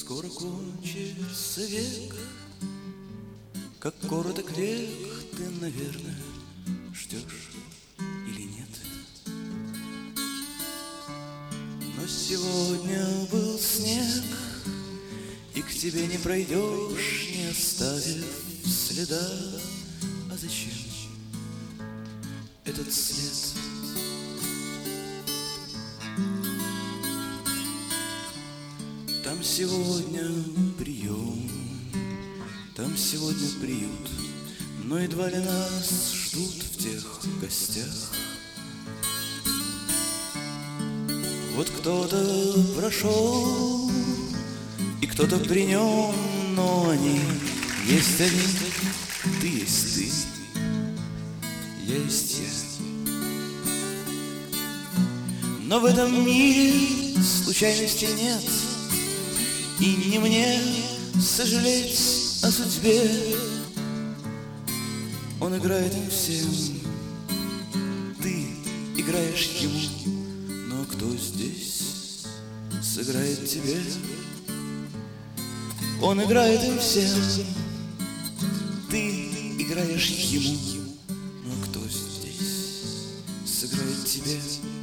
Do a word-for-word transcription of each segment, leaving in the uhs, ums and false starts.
Скоро кончится век, как короток век, ты, наверное, ждешь или нет. Но сегодня был снег, и к тебе не пройдешь, не оставив следа. А зачем этот след? Там сегодня прием, там сегодня приют, но едва ли нас ждут в тех гостях. Вот кто-то прошел, и кто-то при нем, но они есть они, ты есть ты, я есть я. Но в этом мире случайности нет, и не мне сожалеть о судьбе. Он играет им всем, ты играешь ему, но кто здесь сыграет тебе? Он играет им всем, ты играешь ему, но кто здесь сыграет тебе?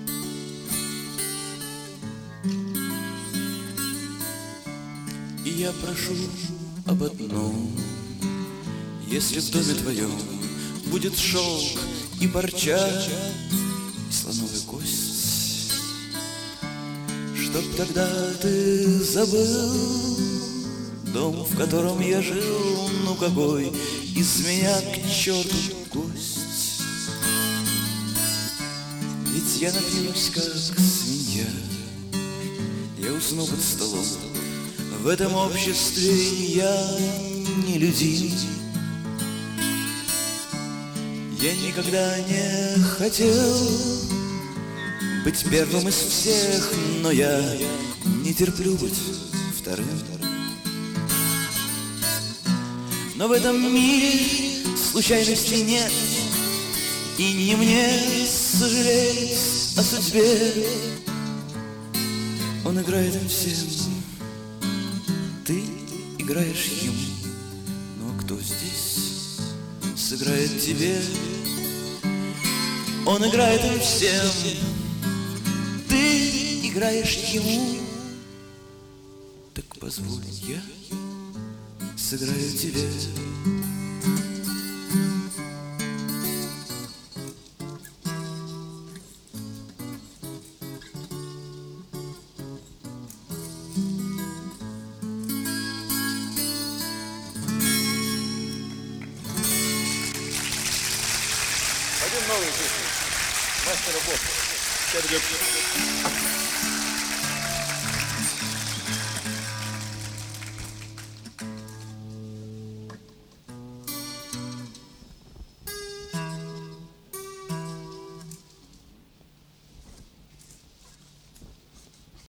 И я прошу об одном: если в доме твоем будет шелк и парча, и слоновая кость, чтоб тогда ты забыл дом, в котором я жил. Ну какой из меня к черту гость? Ведь я напьюсь, как свинья, я усну под столом. В этом обществе я не людей. Я никогда не хотел быть первым из всех, но я не терплю быть вторым. Но в этом мире случайностей нет, и не мне сожалеть о судьбе. Он играет им всем, ты играешь ему, но кто здесь сыграет тебе? Он играет им всем, ты играешь ему. Так позволь, я сыграю тебе. Пойдем новые песни. Мастера Бога. Сейчас идет.